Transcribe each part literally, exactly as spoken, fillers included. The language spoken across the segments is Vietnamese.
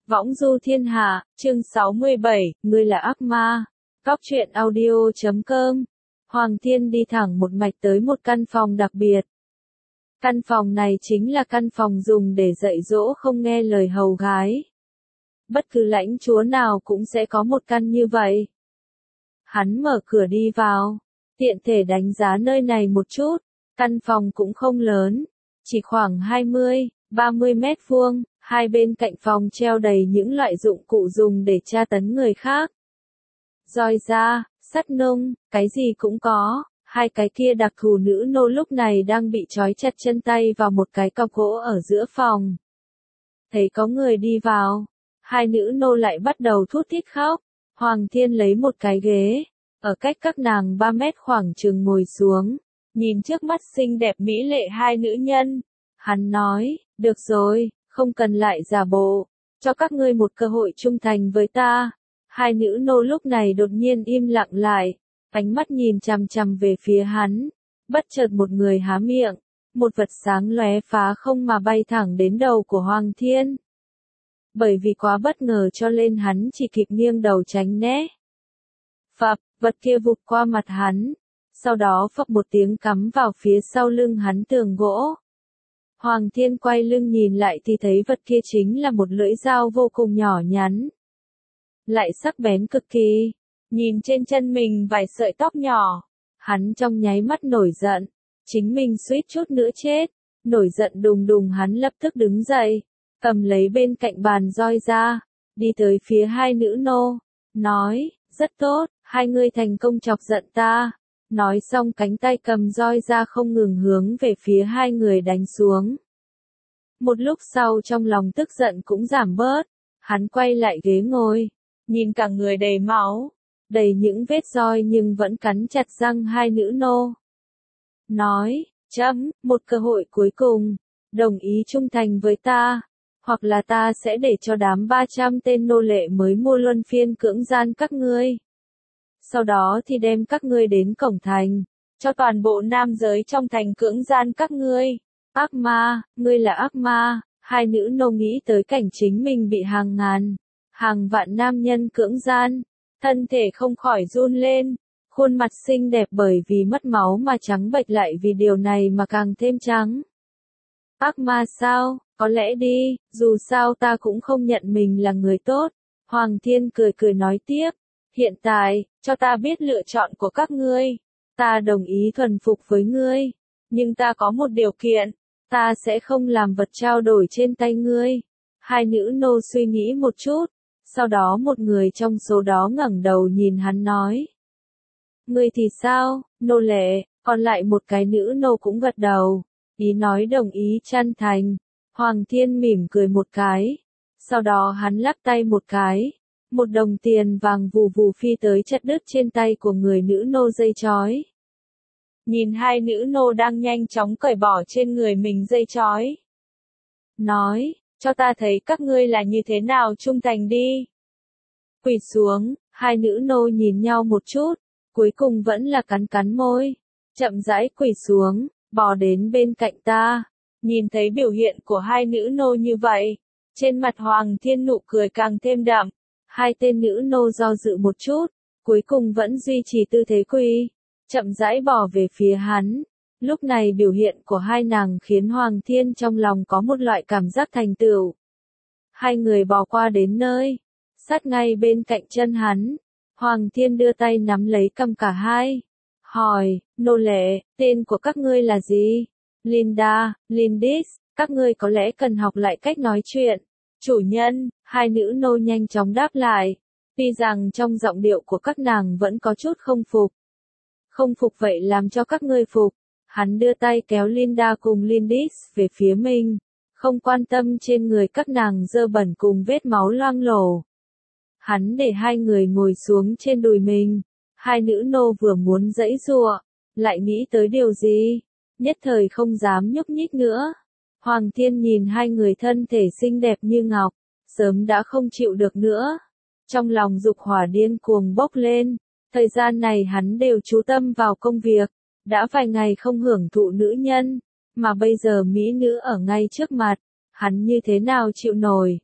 Võng du thiên hạ, chương sáu mươi bảy, ngươi là ác ma. Góc truyện audio chấm com. Hoàng Thiên đi thẳng một mạch tới một căn phòng đặc biệt. Căn phòng này chính là căn phòng dùng để dạy dỗ không nghe lời hầu gái. Bất cứ lãnh chúa nào cũng sẽ có một căn như vậy. Hắn mở cửa đi vào, tiện thể đánh giá nơi này một chút. Căn phòng cũng không lớn, chỉ khoảng hai mươi, ba mươi mét vuông. Hai bên cạnh phòng treo đầy những loại dụng cụ dùng để tra tấn người khác. Roi da, sắt nung, cái gì cũng có. Hai cái kia đặc thù nữ nô lúc này đang bị trói chặt chân tay vào một cái cọc gỗ ở giữa phòng. Thấy có người đi vào, hai nữ nô lại bắt đầu thút thít khóc. Hoàng Thiên lấy một cái ghế, ở cách các nàng ba mét khoảng chừng ngồi xuống, nhìn trước mắt xinh đẹp mỹ lệ hai nữ nhân. Hắn nói, được rồi. Không cần lại giả bộ, cho các ngươi một cơ hội trung thành với ta. Hai nữ nô lúc này đột nhiên im lặng lại, ánh mắt nhìn chằm chằm về phía hắn. Bất chợt một người há miệng, một vật sáng lóe phá không mà bay thẳng đến đầu của Hoàng Thiên. Bởi vì quá bất ngờ cho nên hắn chỉ kịp nghiêng đầu tránh né. Phập, vật kia vụt qua mặt hắn, sau đó phập một tiếng cắm vào phía sau lưng hắn tường gỗ. Hoàng Thiên quay lưng nhìn lại thì thấy vật kia chính là một lưỡi dao vô cùng nhỏ nhắn. Lại sắc bén cực kỳ, nhìn trên chân mình vài sợi tóc nhỏ. Hắn trong nháy mắt nổi giận, chính mình suýt chút nữa chết. Nổi giận đùng đùng hắn lập tức đứng dậy, cầm lấy bên cạnh bàn roi ra, đi tới phía hai nữ nô, nói, rất tốt, hai người thành công chọc giận ta. Nói xong cánh tay cầm roi ra không ngừng hướng về phía hai người đánh xuống. Một lúc sau trong lòng tức giận cũng giảm bớt, hắn quay lại ghế ngồi, nhìn cả người đầy máu, đầy những vết roi nhưng vẫn cắn chặt răng hai nữ nô. Nói, chấm, một cơ hội cuối cùng, đồng ý trung thành với ta, hoặc là ta sẽ để cho đám ba trăm tên nô lệ mới mua luân phiên cưỡng gian các ngươi. Sau đó thì đem các ngươi đến cổng thành, cho toàn bộ nam giới trong thành cưỡng gian các ngươi. Ác ma, ngươi là ác ma. Hai nữ nô nghĩ tới cảnh chính mình bị hàng ngàn, hàng vạn nam nhân cưỡng gian, thân thể không khỏi run lên, khuôn mặt xinh đẹp bởi vì mất máu mà trắng bệch lại vì điều này mà càng thêm trắng. Ác ma sao, có lẽ đi, dù sao ta cũng không nhận mình là người tốt. Hoàng Thiên cười cười nói tiếp. Hiện tại, cho ta biết lựa chọn của các ngươi. Ta đồng ý thuần phục với ngươi. Nhưng ta có một điều kiện. Ta sẽ không làm vật trao đổi trên tay ngươi. Hai nữ nô suy nghĩ một chút. Sau đó một người trong số đó ngẩng đầu nhìn hắn nói. Ngươi thì sao, nô lệ? Còn lại một cái nữ nô cũng gật đầu. Ý nói đồng ý chân thành. Hoàng Thiên mỉm cười một cái. Sau đó hắn lắc tay một cái. Một đồng tiền vàng vù vù phi tới chặt đứt trên tay của người nữ nô dây chói. Nhìn hai nữ nô đang nhanh chóng cởi bỏ trên người mình dây chói. Nói, cho ta thấy các ngươi là như thế nào trung thành đi. Quỳ xuống, hai nữ nô nhìn nhau một chút, cuối cùng vẫn là cắn cắn môi. Chậm rãi quỳ xuống, bò đến bên cạnh ta. Nhìn thấy biểu hiện của hai nữ nô như vậy, trên mặt Hoàng Thiên nụ cười càng thêm đậm. Hai tên nữ nô do dự một chút, cuối cùng vẫn duy trì tư thế quỳ, chậm rãi bỏ về phía hắn. Lúc này biểu hiện của hai nàng khiến Hoàng Thiên trong lòng có một loại cảm giác thành tựu. Hai người bò qua đến nơi, sát ngay bên cạnh chân hắn. Hoàng Thiên đưa tay nắm lấy cầm cả hai. Hỏi, nô lệ, tên của các ngươi là gì? Linda, Lindis, các ngươi có lẽ cần học lại cách nói chuyện. Chủ nhân, hai nữ nô nhanh chóng đáp lại, tuy rằng trong giọng điệu của các nàng vẫn có chút không phục. Không phục vậy làm cho các ngươi phục. Hắn đưa tay kéo Linda cùng Lindis về phía mình, không quan tâm trên người các nàng dơ bẩn cùng vết máu loang lổ. Hắn để hai người ngồi xuống trên đùi mình, hai nữ nô vừa muốn giãy giụa, lại nghĩ tới điều gì, nhất thời không dám nhúc nhích nữa. Hoàng Thiên nhìn hai người thân thể xinh đẹp như ngọc, sớm đã không chịu được nữa. Trong lòng dục hỏa điên cuồng bốc lên, thời gian này hắn đều chú tâm vào công việc, đã vài ngày không hưởng thụ nữ nhân, mà bây giờ mỹ nữ ở ngay trước mặt, hắn như thế nào chịu nổi.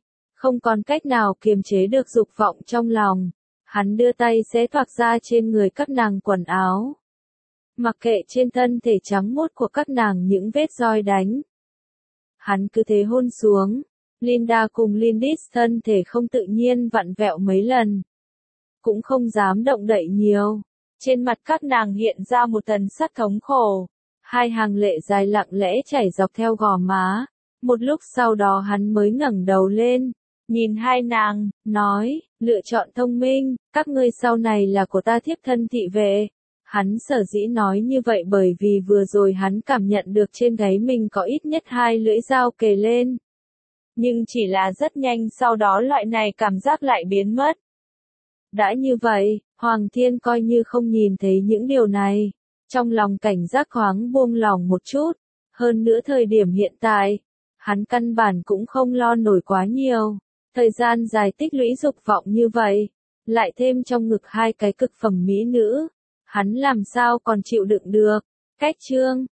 Không còn cách nào kiềm chế được dục vọng trong lòng. Hắn đưa tay xé toạc ra trên người các nàng quần áo. Mặc kệ trên thân thể trắng muốt của các nàng những vết roi đánh. Hắn cứ thế hôn xuống. Linda cùng Lindis thân thể không tự nhiên vặn vẹo mấy lần. Cũng không dám động đậy nhiều. Trên mặt các nàng hiện ra một thần sắc thống khổ. Hai hàng lệ dài lặng lẽ chảy dọc theo gò má. Một lúc sau đó hắn mới ngẩng đầu lên. Nhìn hai nàng, nói, lựa chọn thông minh, các ngươi sau này là của ta thiếp thân thị vệ. Hắn sở dĩ nói như vậy bởi vì vừa rồi hắn cảm nhận được trên gáy mình có ít nhất hai lưỡi dao kề lên. Nhưng chỉ là rất nhanh sau đó loại này cảm giác lại biến mất. Đã như vậy, Hoàng Thiên coi như không nhìn thấy những điều này. Trong lòng cảnh giác thoáng buông lòng một chút. Hơn nữa thời điểm hiện tại, hắn căn bản cũng không lo nổi quá nhiều. Thời gian dài tích lũy dục vọng như vậy, lại thêm trong ngực hai cái cực phẩm mỹ nữ. Hắn làm sao còn chịu đựng được. Cách chương